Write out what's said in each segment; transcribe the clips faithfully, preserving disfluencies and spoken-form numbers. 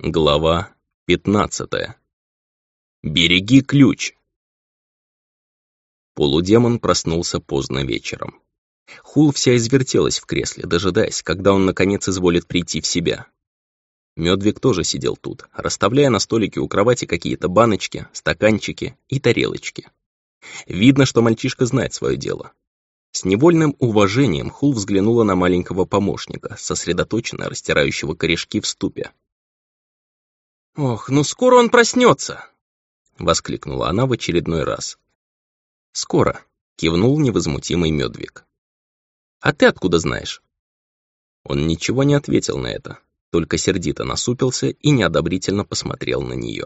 Глава пятнадцатая. Береги ключ. Полудемон проснулся поздно вечером. Хул вся извертелась в кресле, дожидаясь, когда он наконец изволит прийти в себя. Мёдвиг тоже сидел тут, расставляя на столике у кровати какие-то баночки, стаканчики и тарелочки. Видно, что мальчишка знает свое дело. С невольным уважением Хул взглянула на маленького помощника, сосредоточенно растирающего корешки в ступе. «Ох, ну скоро он проснется!» — воскликнула она в очередной раз. «Скоро», — кивнул невозмутимый Мёдвиг. «А ты откуда знаешь?» Он ничего не ответил на это, только сердито насупился и неодобрительно посмотрел на нее.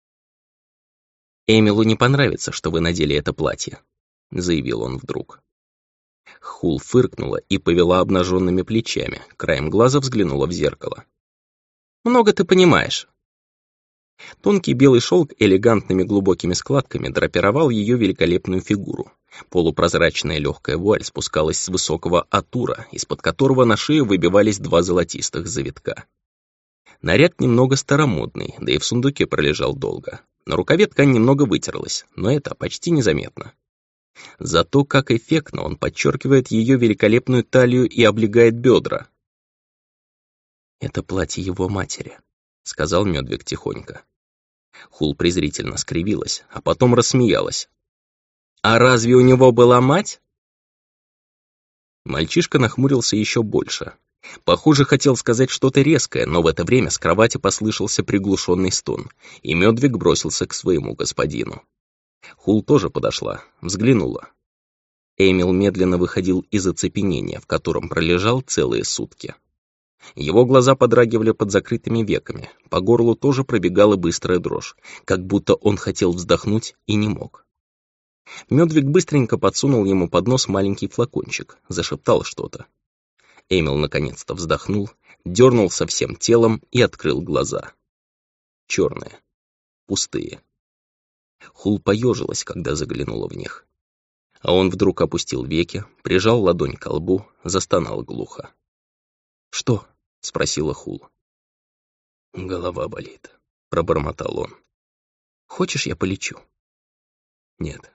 «Эмилу не понравится, что вы надели это платье», — заявил он вдруг. Хул фыркнула и повела обнаженными плечами, краем глаза взглянула в зеркало. «Много ты понимаешь». Тонкий белый шелк элегантными глубокими складками драпировал ее великолепную фигуру. Полупрозрачная легкая вуаль спускалась с высокого атура, из-под которого на шею выбивались два золотистых завитка. Наряд немного старомодный, да и в сундуке пролежал долго. На рукаве ткань немного вытерлась, но это почти незаметно. Зато как эффектно он подчеркивает ее великолепную талию и облегает бедра. «Это платье его матери», — сказал Мёдвиг тихонько. Хул презрительно скривилась, а потом рассмеялась. «А разве у него была мать?» Мальчишка нахмурился еще больше. Похоже, хотел сказать что-то резкое, но в это время с кровати послышался приглушенный стон, и Мёдвиг бросился к своему господину. Хул тоже подошла, взглянула. Эмил медленно выходил из оцепенения, в котором пролежал целые сутки. Его глаза подрагивали под закрытыми веками, по горлу тоже пробегала быстрая дрожь, как будто он хотел вздохнуть и не мог. Мёдвиг быстренько подсунул ему под нос маленький флакончик, зашептал что-то. Эмил наконец-то вздохнул, дернулся всем телом и открыл глаза. Черные, пустые. Хул поежилась, когда заглянула в них. А он вдруг опустил веки, прижал ладонь к лбу, застонал глухо. «Что?» — спросила Хул. «Голова болит», — пробормотал он. «Хочешь, я полечу?» «Нет».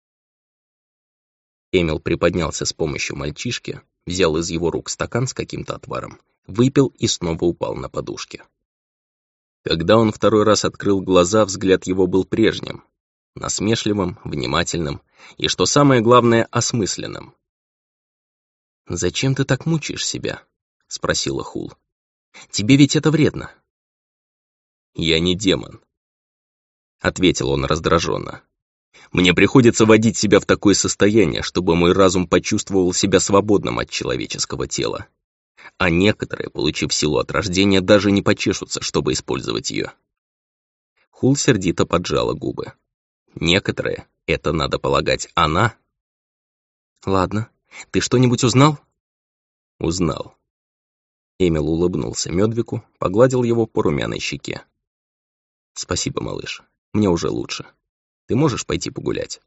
Эмил приподнялся с помощью мальчишки, взял из его рук стакан с каким-то отваром, выпил и снова упал на подушке. Когда он второй раз открыл глаза, взгляд его был прежним, насмешливым, внимательным и, что самое главное, осмысленным. «Зачем ты так мучаешь себя?» — спросила Хул. «Тебе ведь это вредно». «Я не демон», — ответил он раздраженно. «Мне приходится вводить себя в такое состояние, чтобы мой разум почувствовал себя свободным от человеческого тела. А некоторые, получив силу от рождения, даже не почешутся, чтобы использовать ее». Хул сердито поджала губы. «Некоторые, это, надо полагать, она?» «Ладно, ты что-нибудь узнал?» «Узнал». Эмил улыбнулся Мёдвигу, погладил его по румяной щеке. «Спасибо, малыш, мне уже лучше. Ты можешь пойти погулять?»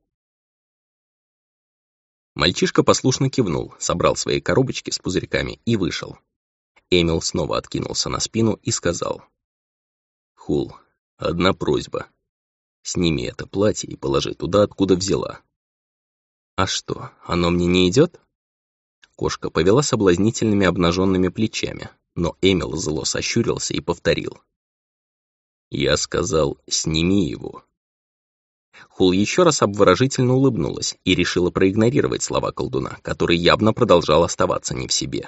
Мальчишка послушно кивнул, собрал свои коробочки с пузырьками и вышел. Эмил снова откинулся на спину и сказал. «Хул, одна просьба. Сними это платье и положи туда, откуда взяла». «А что, оно мне не идет?» Кошка повела соблазнительными обнаженными плечами, но Эмил зло сощурился и повторил. «Я сказал, сними его». Хул еще раз обворожительно улыбнулась и решила проигнорировать слова колдуна, который явно продолжал оставаться не в себе.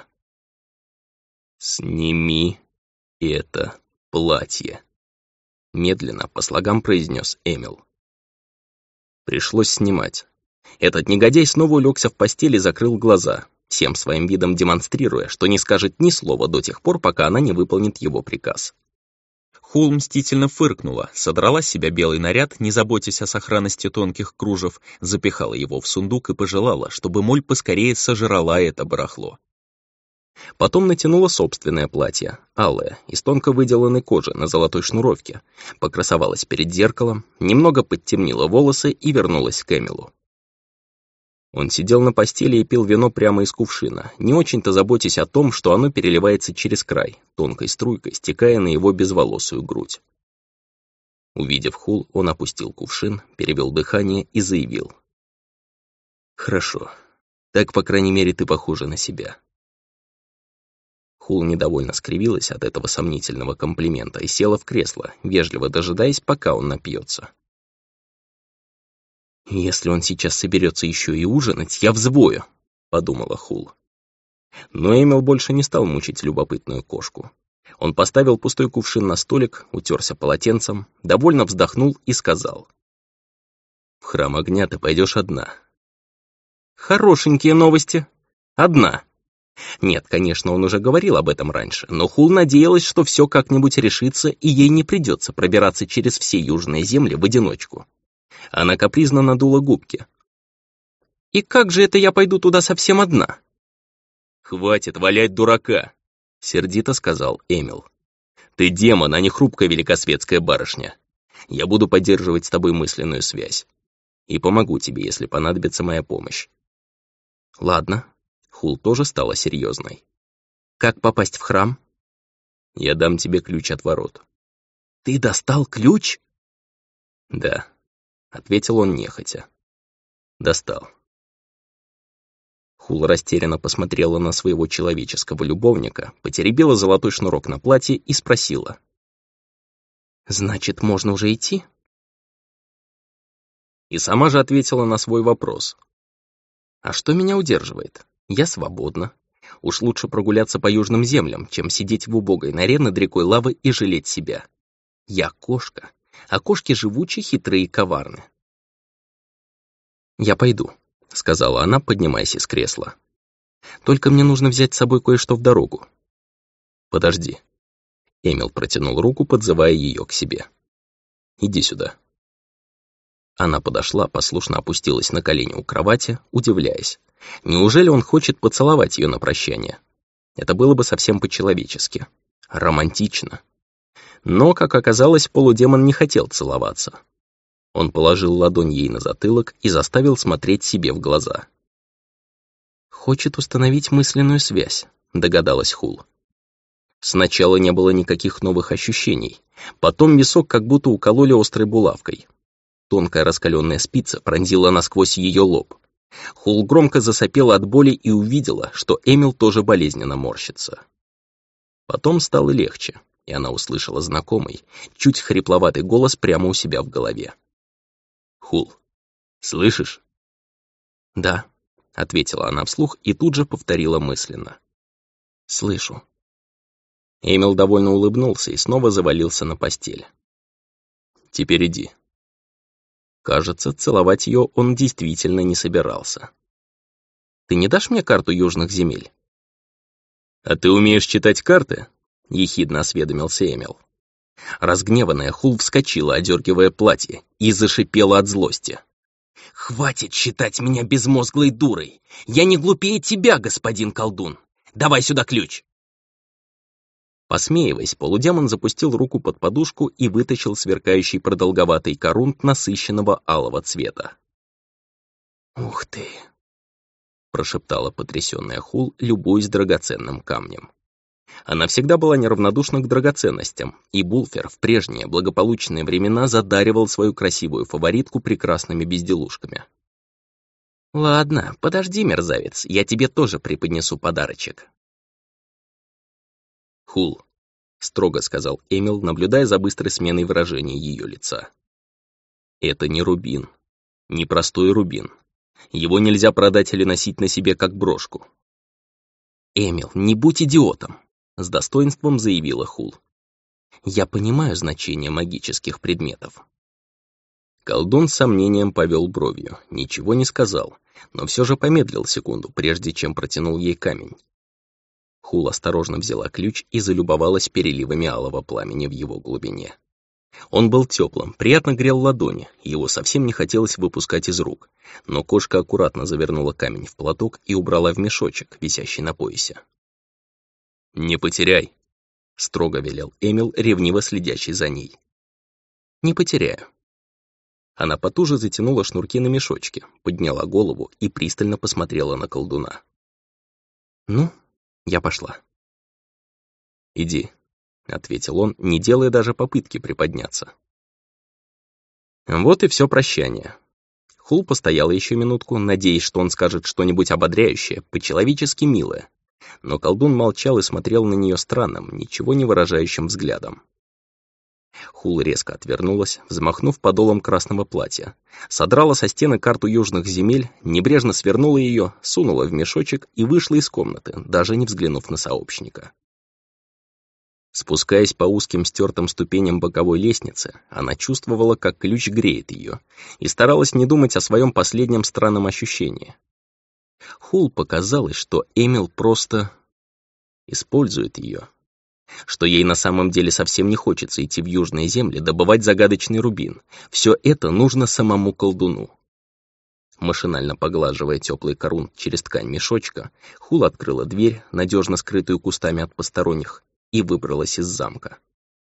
«Сними это платье», — медленно по слогам произнес Эмил. Пришлось снимать. Этот негодяй снова улегся в постель и закрыл глаза, всем своим видом демонстрируя, что не скажет ни слова до тех пор, пока она не выполнит его приказ. Хул мстительно фыркнула, содрала с себя белый наряд, не заботясь о сохранности тонких кружев, запихала его в сундук и пожелала, чтобы моль поскорее сожрала это барахло. Потом натянула собственное платье, алое, из тонко выделанной кожи на золотой шнуровке, покрасовалась перед зеркалом, немного подтемнила волосы и вернулась к Эмилу. Он сидел на постели и пил вино прямо из кувшина, не очень-то заботясь о том, что оно переливается через край, тонкой струйкой, стекая на его безволосую грудь. Увидев Хул, он опустил кувшин, перевел дыхание и заявил. «Хорошо. Так, по крайней мере, ты похожа на себя». Хул недовольно скривилась от этого сомнительного комплимента и села в кресло, вежливо дожидаясь, пока он напьется. «Если он сейчас соберется еще и ужинать, я взвою», — подумала Хул. Но Эмил больше не стал мучить любопытную кошку. Он поставил пустой кувшин на столик, утерся полотенцем, довольно вздохнул и сказал. «В храм огня ты пойдешь одна». «Хорошенькие новости. Одна». Нет, конечно, он уже говорил об этом раньше, но Хул надеялась, что все как-нибудь решится, и ей не придется пробираться через все южные земли в одиночку. Она капризно надула губки. «И как же это я пойду туда совсем одна?» «Хватит валять дурака», — сердито сказал Эмил. «Ты демон, а не хрупкая великосветская барышня. Я буду поддерживать с тобой мысленную связь. И помогу тебе, если понадобится моя помощь». «Ладно». Хул тоже стала серьезной. «Как попасть в храм?» «Я дам тебе ключ от ворот». «Ты достал ключ?» «Да», — ответил он нехотя. «Достал». Хул растерянно посмотрела на своего человеческого любовника, потеребила золотой шнурок на платье и спросила. «Значит, можно уже идти?» И сама же ответила на свой вопрос. «А что меня удерживает? Я свободна. Уж лучше прогуляться по южным землям, чем сидеть в убогой норе над рекой лавы и жалеть себя. Я кошка, а кошки живучи, хитрые и коварны». «Я пойду», — сказала она, поднимаясь из кресла. «Только мне нужно взять с собой кое-что в дорогу». «Подожди». Эмил протянул руку, подзывая ее к себе. «Иди сюда». Она подошла, послушно опустилась на колени у кровати, удивляясь. Неужели он хочет поцеловать ее на прощание? Это было бы совсем по-человечески. Романтично. Но, как оказалось, полудемон не хотел целоваться. Он положил ладонь ей на затылок и заставил смотреть себе в глаза. «Хочет установить мысленную связь», — догадалась Хул. Сначала не было никаких новых ощущений. Потом висок как будто укололи острой булавкой. Тонкая раскаленная спица пронзила насквозь ее лоб. Хул громко засопела от боли и увидела, что Эмил тоже болезненно морщится. Потом стало легче, и она услышала знакомый, чуть хрипловатый голос прямо у себя в голове. «Хул, слышишь?» «Да», — ответила она вслух и тут же повторила мысленно. «Слышу». Эмил довольно улыбнулся и снова завалился на постель. «Теперь иди». Кажется, целовать ее он действительно не собирался. «Ты не дашь мне карту южных земель?» «А ты умеешь читать карты?» — ехидно осведомился Эмил. Разгневанная Хул вскочила, одергивая платье, и зашипела от злости. «Хватит считать меня безмозглой дурой! Я не глупее тебя, господин колдун! Давай сюда ключ!» Посмеиваясь, полудемон запустил руку под подушку и вытащил сверкающий продолговатый корунт насыщенного алого цвета. «Ух ты!» — прошептала потрясённая Хул, любуясь драгоценным камнем. Она всегда была неравнодушна к драгоценностям, и Булфер в прежние благополучные времена задаривал свою красивую фаворитку прекрасными безделушками. «Ладно, подожди, мерзавец, я тебе тоже преподнесу подарочек». «Хул», — строго сказал Эмил, наблюдая за быстрой сменой выражения ее лица. «Это не рубин, не простой рубин. Его нельзя продать или носить на себе как брошку». «Эмил, не будь идиотом», — с достоинством заявила Хул. «Я понимаю значение магических предметов». Колдун с сомнением повел бровью, ничего не сказал, но все же помедлил секунду, прежде чем протянул ей камень. Хул осторожно взяла ключ и залюбовалась переливами алого пламени в его глубине. Он был теплым, приятно грел ладони, его совсем не хотелось выпускать из рук, но кошка аккуратно завернула камень в платок и убрала в мешочек, висящий на поясе. «Не потеряй», — строго велел Эмил, ревниво следящий за ней. «Не потеряю». Она потуже затянула шнурки на мешочке, подняла голову и пристально посмотрела на колдуна. «Ну, я пошла». «Иди», — ответил он, не делая даже попытки приподняться. Вот и все прощание. Хул постояла еще минутку, надеясь, что он скажет что-нибудь ободряющее, по-человечески милое. Но колдун молчал и смотрел на нее странным, ничего не выражающим взглядом. Хул резко отвернулась, взмахнув подолом красного платья, содрала со стены карту южных земель, небрежно свернула ее, сунула в мешочек и вышла из комнаты, даже не взглянув на сообщника. Спускаясь по узким стертым ступеням боковой лестницы, она чувствовала, как ключ греет ее, и старалась не думать о своем последнем странном ощущении. Хул показалось, что Эмил просто использует ее, что ей на самом деле совсем не хочется идти в южные земли добывать загадочный рубин. Все это нужно самому колдуну. Машинально поглаживая теплый корун через ткань мешочка, Хул открыла дверь, надежно скрытую кустами от посторонних, и выбралась из замка.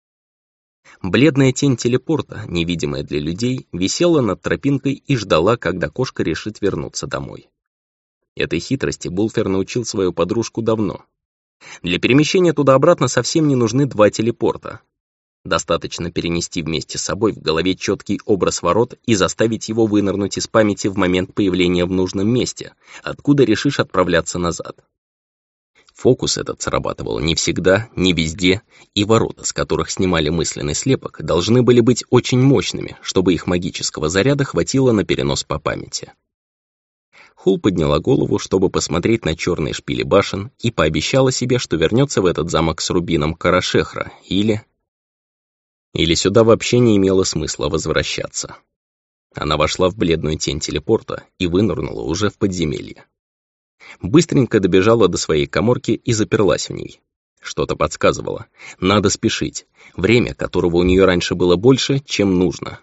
Бледная тень телепорта, невидимая для людей, висела над тропинкой и ждала, когда кошка решит вернуться домой. Этой хитрости Булфер научил свою подружку давно. Для перемещения туда-обратно совсем не нужны два телепорта. Достаточно перенести вместе с собой в голове четкий образ ворот и заставить его вынырнуть из памяти в момент появления в нужном месте, откуда решишь отправляться назад. Фокус этот срабатывал не всегда, не везде, и ворота, с которых снимали мысленный слепок, должны были быть очень мощными, чтобы их магического заряда хватило на перенос по памяти. Хул подняла голову, чтобы посмотреть на черные шпили башен, и пообещала себе, что вернется в этот замок с рубином Карашехра, или... Или сюда вообще не имело смысла возвращаться. Она вошла в бледную тень телепорта и вынырнула уже в подземелье. Быстренько добежала до своей каморки и заперлась в ней. Что-то подсказывало. Надо спешить. Время, которого у нее раньше было больше, чем нужно.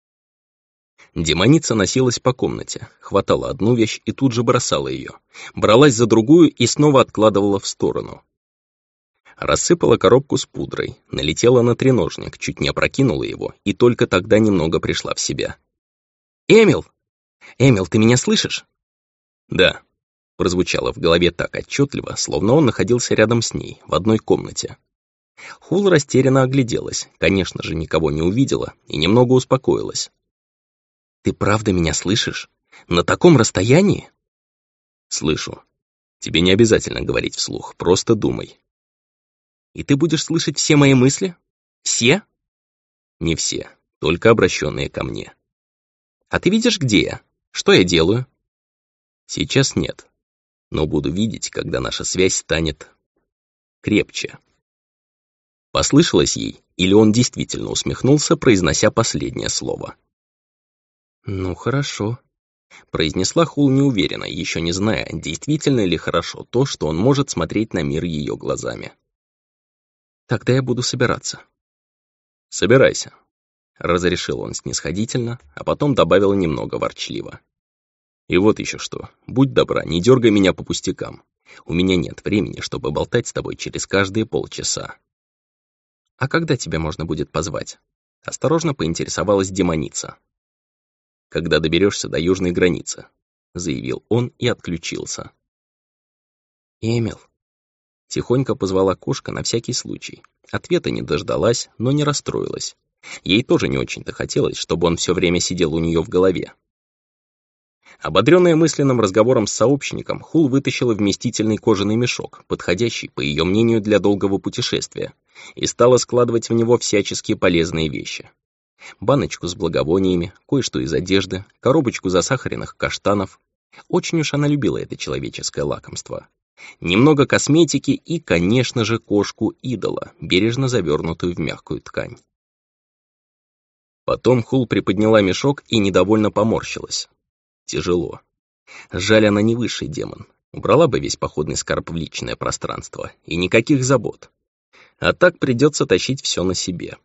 Демоница носилась по комнате, хватала одну вещь и тут же бросала ее. Бралась за другую и снова откладывала в сторону. Рассыпала коробку с пудрой, налетела на треножник, чуть не опрокинула его, и только тогда немного пришла в себя. «Эмил! Эмил, ты меня слышишь?» «Да», — прозвучало в голове так отчетливо, словно он находился рядом с ней, в одной комнате. Хул растерянно огляделась, конечно же, никого не увидела и немного успокоилась. «Ты правда меня слышишь? На таком расстоянии?» «Слышу. Тебе не обязательно говорить вслух, просто думай». «И ты будешь слышать все мои мысли? Все?» «Не все, только обращенные ко мне». «А ты видишь, где я? Что я делаю?» «Сейчас нет, но буду видеть, когда наша связь станет крепче». Послышалось ей, или он действительно усмехнулся, произнося последнее слово? «Ну, хорошо», — произнесла Хул неуверенно, еще не зная, действительно ли хорошо то, что он может смотреть на мир ее глазами. «Тогда я буду собираться». «Собирайся», — разрешил он снисходительно, а потом добавил немного ворчливо. «И вот еще что, будь добра, не дергай меня по пустякам. У меня нет времени, чтобы болтать с тобой через каждые полчаса». «А когда тебя можно будет позвать?» — осторожно поинтересовалась демоница. «Когда доберешься до южной границы», — заявил он и отключился. «Эмил», — тихонько позвала кошка на всякий случай. Ответа не дождалась, но не расстроилась. Ей тоже не очень-то хотелось, чтобы он все время сидел у нее в голове. Ободренная мысленным разговором с сообщником, Хул вытащила вместительный кожаный мешок, подходящий, по ее мнению, для долгого путешествия, и стала складывать в него всяческие полезные вещи. Баночку с благовониями, кое-что из одежды, коробочку засахаренных каштанов. Очень уж она любила это человеческое лакомство. Немного косметики и, конечно же, кошку-идола, бережно завернутую в мягкую ткань. Потом Хул приподняла мешок и недовольно поморщилась. Тяжело. Жаль, она не высший демон. Убрала бы весь походный скарб в личное пространство, и никаких забот. А так придется тащить все на себе.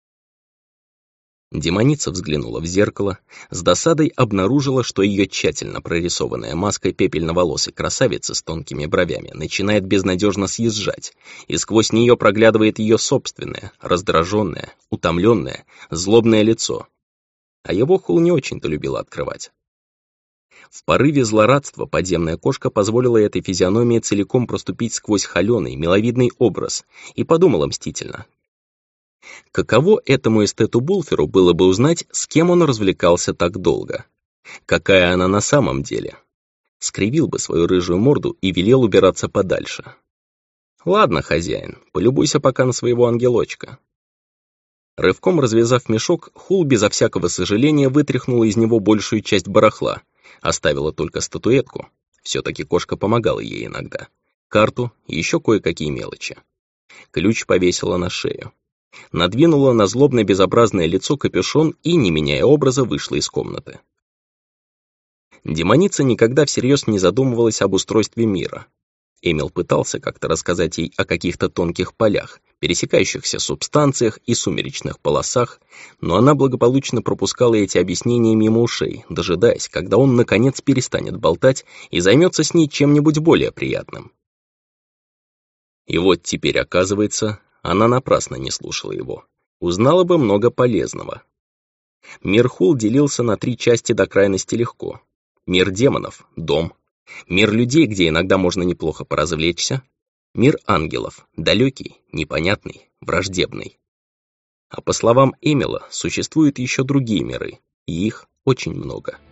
Демоница взглянула в зеркало, с досадой обнаружила, что ее тщательно прорисованная маска пепельноволосой красавицы с тонкими бровями начинает безнадежно съезжать, и сквозь нее проглядывает ее собственное, раздраженное, утомленное, злобное лицо. а его Хул не очень-то любила открывать. В порыве злорадства подземная кошка позволила этой физиономии целиком проступить сквозь холёный, миловидный образ и подумала мстительно. Каково этому эстету Булферу было бы узнать, с кем он развлекался так долго? Какая она на самом деле? Скривил бы свою рыжую морду и велел убираться подальше. Ладно, хозяин, полюбуйся пока на своего ангелочка. Рывком развязав мешок, Хул безо всякого сожаления вытряхнула из него большую часть барахла, оставила только статуэтку, все-таки кошка помогала ей иногда, карту и еще кое-какие мелочи. Ключ повесила на шею. Надвинула на злобно-безобразное лицо капюшон и, не меняя образа, вышла из комнаты. Демоница никогда всерьез не задумывалась об устройстве мира. Эмил пытался как-то рассказать ей о каких-то тонких полях, пересекающихся субстанциях и сумеречных полосах, но она благополучно пропускала эти объяснения мимо ушей, дожидаясь, когда он наконец перестанет болтать и займется с ней чем-нибудь более приятным. И вот теперь, оказывается, она напрасно не слушала его. Узнала бы много полезного. Мир Хул делился на три части до крайности легко. Мир демонов — дом. Мир людей, где иногда можно неплохо поразвлечься. Мир ангелов — далекий, непонятный, враждебный. А по словам Эмила, существуют еще другие миры, и их очень много.